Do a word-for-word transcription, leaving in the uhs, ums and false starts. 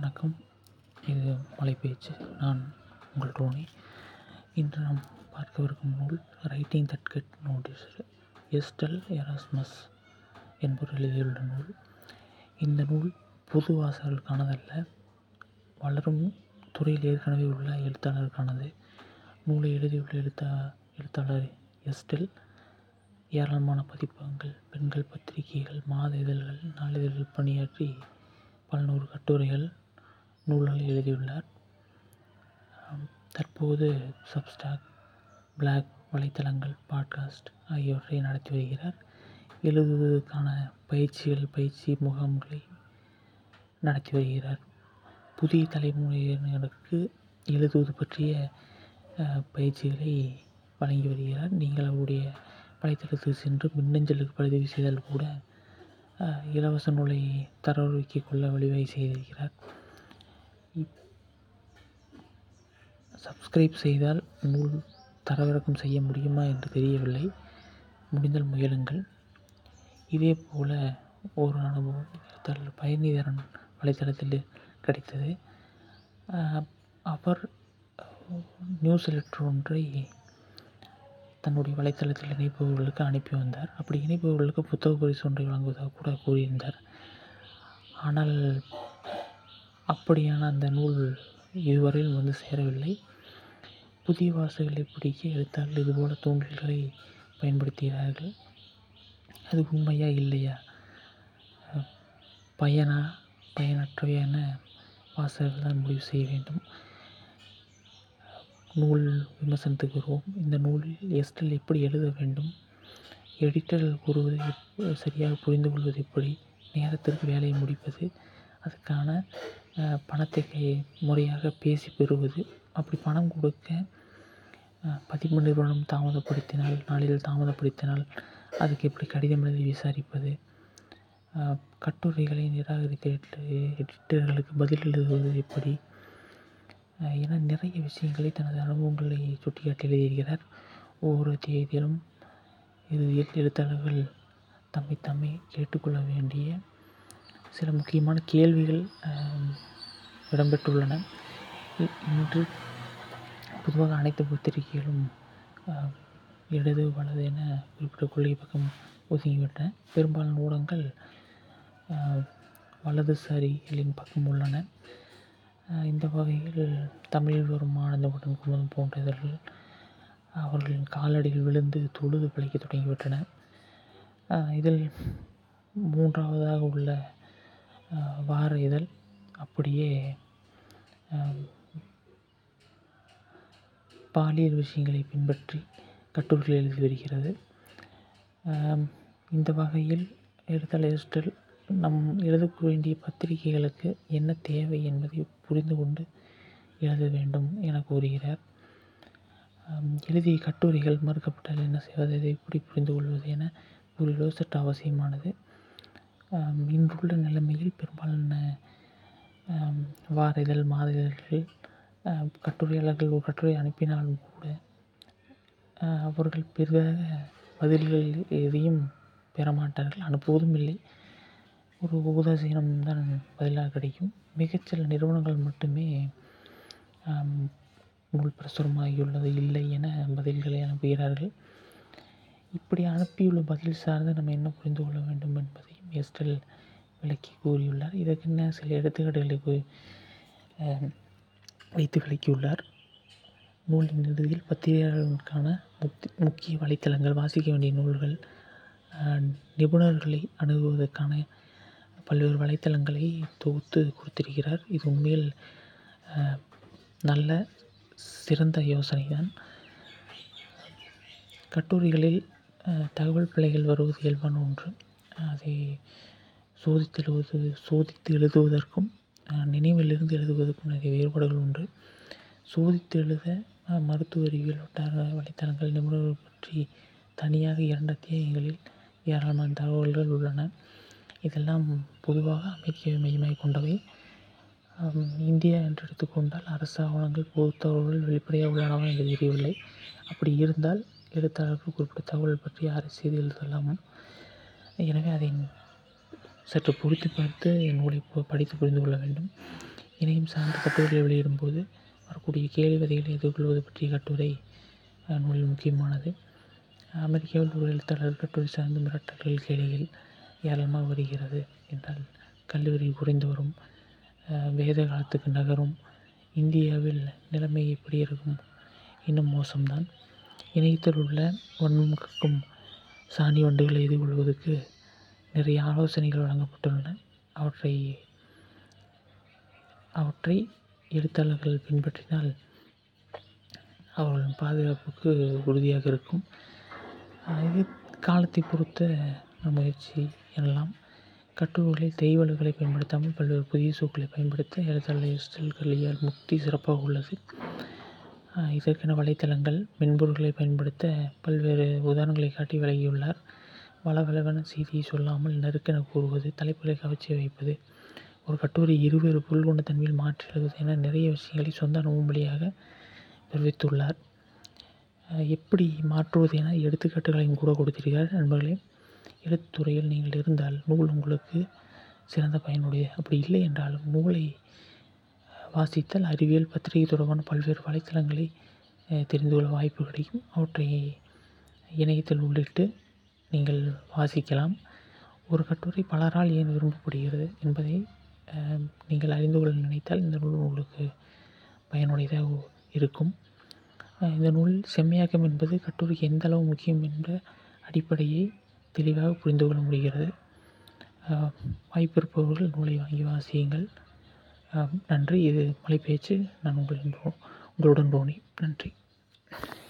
வணக்கம். இது மலைப்பேச்சு. நான் உங்கள் டோனி. இன்று நாம் பார்க்கவிருக்கும் நூல் writing that get noticed, Estelle Erasmus என்பவர் எழுதியுள்ள நூல். இந்த நூல் புது வாசகர்களுக்கானதல்ல, வளரும் துறையில் ஏற்கனவே உள்ள எழுத்தாளருக்கானது. நூலை எழுதியுள்ள எழுத்தா எழுத்தாளர் எஸ்டெல் ஏராளமான பதிப்பகங்கள், பெண்கள் பத்திரிகைகள், மாத இதழ்கள், நாளிதழ்கள் பணியாற்றி பல நூறு கட்டுரைகள், நூல்களை எழுதியுள்ளார். தற்போது சப்ஸ்டாக், பிளாக் வலைத்தளங்கள், பாட்காஸ்ட் ஆகியவற்றை நடத்தி வருகிறார். எழுதுவதற்கான பயிற்சிகள் பயிற்சி முகாம்களை நடத்தி வருகிறார். புதிய தலைமுறையினருக்கு எழுதுவது பற்றிய பயிற்சிகளை வழங்கி வருகிறார். நீங்கள் அவருடைய வலைத்தளத்துக்கு சென்று மின்னஞ்சலுக்கு பதிவு செய்தால் கூட இலவச நூலை தரவிறக்கிக் கொள்ள வழிவகை செய்திருக்கிறார். சப்ஸ்கிரைப் செய்தால் நூல் தரவிறக்கம் செய்ய முடியுமா என்று தெரியவில்லை. முடிந்தால் முயலுங்கள். இதே போல ஒரு அனுபவம் எழுத்தாளர் பயணிதரன் வலைத்தளத்தில் கிடைத்தது. அவர் நியூஸ் லெட்டர் ஒன்றை தன்னுடைய வலைத்தளத்தில் இணைப்பவர்களுக்கு அனுப்பி வந்தார். அப்படி இணைப்பவர்களுக்கு புத்தக பரிசு ஒன்றை வழங்குவதாக கூட கூறியிருந்தார். ஆனால் அப்படியான அந்த நூல் இதுவரையில் வந்து சேரவில்லை. புதிய வாசகர்களை பிடிக்க எழுத்தாளர்கள் இதுபோல தூண்டல்களை பயன்படுத்துகிறார்கள். அது உண்மையா இல்லையா, பயனா பயனற்றவையான வாசகர்கள் தான் முடிவு செய்ய வேண்டும். நூல் விமர்சனத்துக்கு வருவோம். இந்த நூலில் எஸ்டெல் எப்படி எழுத வேண்டும், எடிட்டர்கள் கூறுவதை சரியாக புரிந்து கொள்வது எப்படி, நேரத்திற்கு வேலையை முடிப்பது, அதுக்கான பணத்தை கை முறையாக பேசி பெறுவது, அப்படி பணம் கொடுக்க பதிப்பு நிறுவனம் தாமதப்படுத்தினால், நாளிதழ் தாமதப்படுத்தினால் அதுக்கு எப்படி கடிதம் எழுதி விசாரிப்பது, கட்டுரைகளை நிராகரித்த எடிட்டர்களுக்கு பதில் எழுதுவது எப்படி என நிறைய விஷயங்களை தனது அனுபவங்களை சுட்டிக்காட்டி எழுதியிருக்கிறார். ஒவ்வொரு தேதியிலும் இறுதியில் எழுத்தாளர்கள் தம்மை தம்மை கேட்டுக்கொள்ள வேண்டிய சில முக்கியமான கேள்விகள் இடம்பெற்றுள்ளன. இன்று பொதுவாக அனைத்து பத்திரிகைகளும் இடது வலது என குறிப்பிட்ட கொள்கை பக்கம் ஒதுங்கிவிட்டன. பெரும்பாலான ஊடகங்கள் வலதுசாரிகளின் பக்கம் உள்ளன. இந்த வகையில் தமிழில் வரும் ஆனந்தவுடன் குமுதம் போன்ற இதழ்கள் அவர்களின் காலடியில் விழுந்து தொழுது பிழைக்க தொடங்கிவிட்டன. இதில் மூன்றாவதாக உள்ள வார இதழ் அப்படியே பாலியல் விஷயங்களை பின்பற்றி கட்டுரைகள் எழுதி வருகிறது. இந்த வகையில் எழுத்தாளர் எஸ்டெல் நம் எழுத வேண்டிய பத்திரிகைகளுக்கு என்ன தேவை என்பதை புரிந்து கொண்டு எழுத வேண்டும் என கூறுகிறார். எழுதிய கட்டுரைகள் மறுக்கப்பட்டால் என்ன செய்வது, இதை எப்படி புரிந்து கொள்வது என கூறுவது சற்று அவசியமானது. இன்றுள்ள நிலைமையில் பெரும்பாலான வார இதழ், மாத இதழ்கள் கட்டுரையாளர்கள் ஒரு கட்டுரை அனுப்பினாலும் கூட அவர்கள் பெரிதாக பதில்கள் எதையும் பெறமாட்டார்கள், அனுப்புவதும் இல்லை. ஒரு உதாசீனம் தான் பதிலாக கிடைக்கும். மிகச்சில நிறுவனங்கள் மட்டுமே நூல் பிரசுரமாகியுள்ளது இல்லை என பதில்களை அனுப்புகிறார்கள். இப்படி அனுப்பியுள்ள பதில் சார்ந்து நம்ம என்ன புரிந்து கொள்ள வேண்டும் என்பதையும் எஸ்டெல் விளக்கி கூறியுள்ளார். இதற்கென்ன சில எடுத்துக்காட்டுகளை வைத்து விளக்கியுள்ளார். நூலின் இறுதியில் பத்திரிகையாளர்களுக்கான முக்கிய வலைத்தளங்கள், வாசிக்க வேண்டிய நூல்கள், நிபுணர்களை அணுகுவதற்கான பல்வேறு வலைத்தளங்களை தொகுத்து கொடுத்திருக்கிறார். இது உண்மையில் நல்ல சிறந்த யோசனை தான். கட்டுரைகளில் தகவல் பிழைகள் வருவது இயல்பான ஒன்று. அதை சோதித்து எழுதுவது சோதித்து எழுதுவதற்கும் நினைவிலிருந்து எழுதுவதற்கும் நிறைய வேறுபாடுகள் உண்டு. சோதித்து எழுத மருத்துவ அறிவியல் வட்டார வலைத்தளங்கள், நிபுணர்கள் பற்றி தனியாக இரண்டு அத்தியாயங்களில் ஏராளமான தகவல்கள் உள்ளன. இதெல்லாம் பொதுவாக அமெரிக்காவை மையமாக கொண்டவை. இந்தியா என்று எடுத்துக்கொண்டால் அரசு ஆவணங்கள், பொது தகவல்கள் வெளிப்படையாக உள்ளனவா என்று தெரியவில்லை. அப்படி இருந்தால் எழுத்தாளர்கள் குறிப்பிட்ட தகவல் பற்றி யாரை செய்து எழுதலாம். எனவே அதை சற்று பொருத்தி பார்த்து நூலை படித்து புரிந்து கொள்ள வேண்டும். இணையம் சார்ந்த கட்டுரைகளை வெளியிடும்போது வரக்கூடிய கேள்வி விதைகளை எதிர்கொள்வது பற்றிய கட்டுரை நூலில் முக்கியமானது. அமெரிக்காவில் ஒரு எழுத்தாளர் கட்டுரை சார்ந்த மிரட்டல்கள் கேள்விகள் ஏராளமாக வருகிறது என்றால் கல்லூரி குறைந்து வரும், வேத காலத்துக்கு நகரும், இந்தியாவில் நிலைமை எப்படி இருக்கும், இன்னும் மோசம்தான். இணையத்தில் உள்ள வன்மம் கற்கும் சாணி வண்டுகளை எதிர்கொள்வதற்கு நிறைய ஆலோசனைகள் வழங்கப்பட்டுள்ளன. அவற்றை அவற்றை எழுத்தாளர்கள் பின்பற்றினால் அவர்களின் பாதுகாப்புக்கு உறுதியாக இருக்கும். இது காலத்தை பொறுத்த முயற்சி எனலாம். கட்டுரைகளில் தெய்வல்களை பயன்படுத்தாமல் பல்வேறு புதிய சொற்களை பயன்படுத்த எழுத்தாளர் எஸ்டர் கலியால் முக்தி சிறப்பாக உள்ளது. இதற்கென வலைத்தளங்கள், மென்பொருள்களை பயன்படுத்த பல்வேறு உதாரணங்களை காட்டி விலகியுள்ளார். வளவளவென செய்தியை சொல்லாமல் நறுக்கென கூறுவது, தலைப்புகளை கவர்ச்சி வைப்பது, ஒரு கட்டுரை இருவேறு பொருள் கொண்ட தன்மையில் மாற்றி எழுதுவது என நிறைய விஷயங்களை சொந்த அனுபவம் வழியாக தெரிவித்துள்ளார். எப்படி மாற்றுவது என எடுத்துக்காட்டுகளையும் கூட கொடுத்திருக்கிறார். நண்பர்களே, எழுத்துத்துறையில் நீங்கள் இருந்தால் நூல் உங்களுக்கு சிறந்த பயனுடையது. அப்படி இல்லை என்றாலும் நூலை வாசித்தல், அறிவியல், பத்திரிகை தொடர்பான பல்வேறு வலைத்தளங்களை தெரிந்து கொள்ள வாய்ப்பு கிடைக்கும். அவற்றை இணையத்தில் உள்ளிட்டு நீங்கள் வாசிக்கலாம். ஒரு கட்டுரை பலரால் ஏன் விரும்பப்படுகிறது என்பதை நீங்கள் அறிந்து கொள்ள நினைத்தால் இந்த நூல் உங்களுக்கு பயனுடையதாக இருக்கும். இந்த நூல் செம்மையாக்கம் என்பது கட்டுரைக்கு எந்த அளவு முக்கியம் என்ற அடிப்படையை தெளிவாக புரிந்து கொள்ள முடிகிறது. வாய்ப்பிருப்பவர்கள் நூலை வாங்கி வாசியுங்கள். நன்றி. இது மலைப்பேச்சு. நான் உங்களின் உங்களுடன் ரோனி. நன்றி.